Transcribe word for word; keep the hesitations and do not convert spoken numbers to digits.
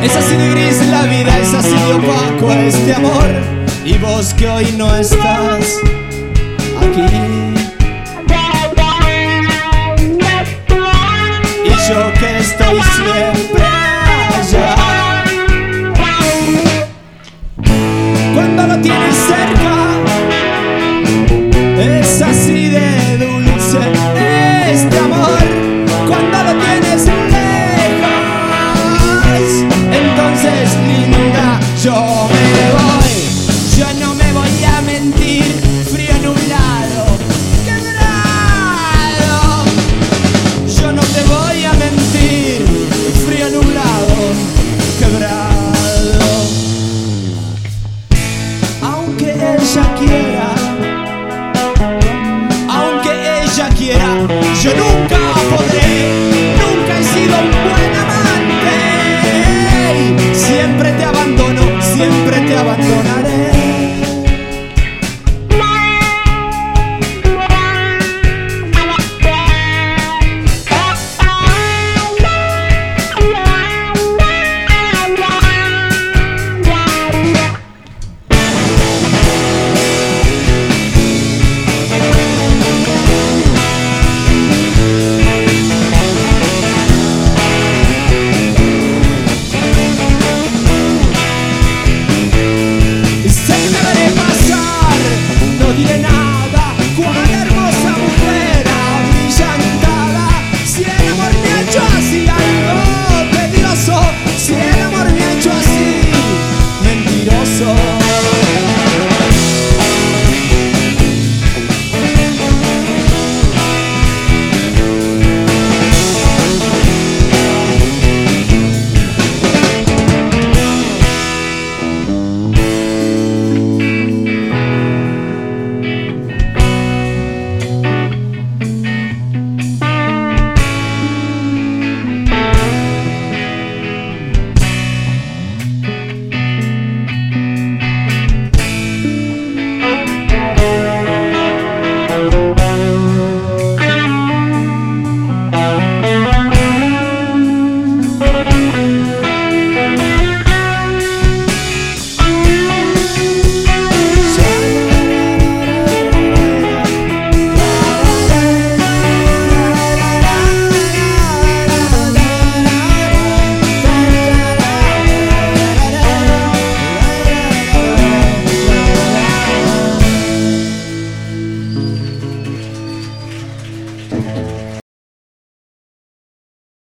Es así de gris la vida, es así de opaco este amor. Y vos que hoy no estás aquí, y yo que estoy siempre allá. Cuando lo tienes cerca, es así de dulce este amor. Cuando lo tienes lejos, entonces linda, yo me voy. Yo no me voy a mentir, frío nublado, quebrado. Yo no te voy a mentir, frío nublado, quebrado.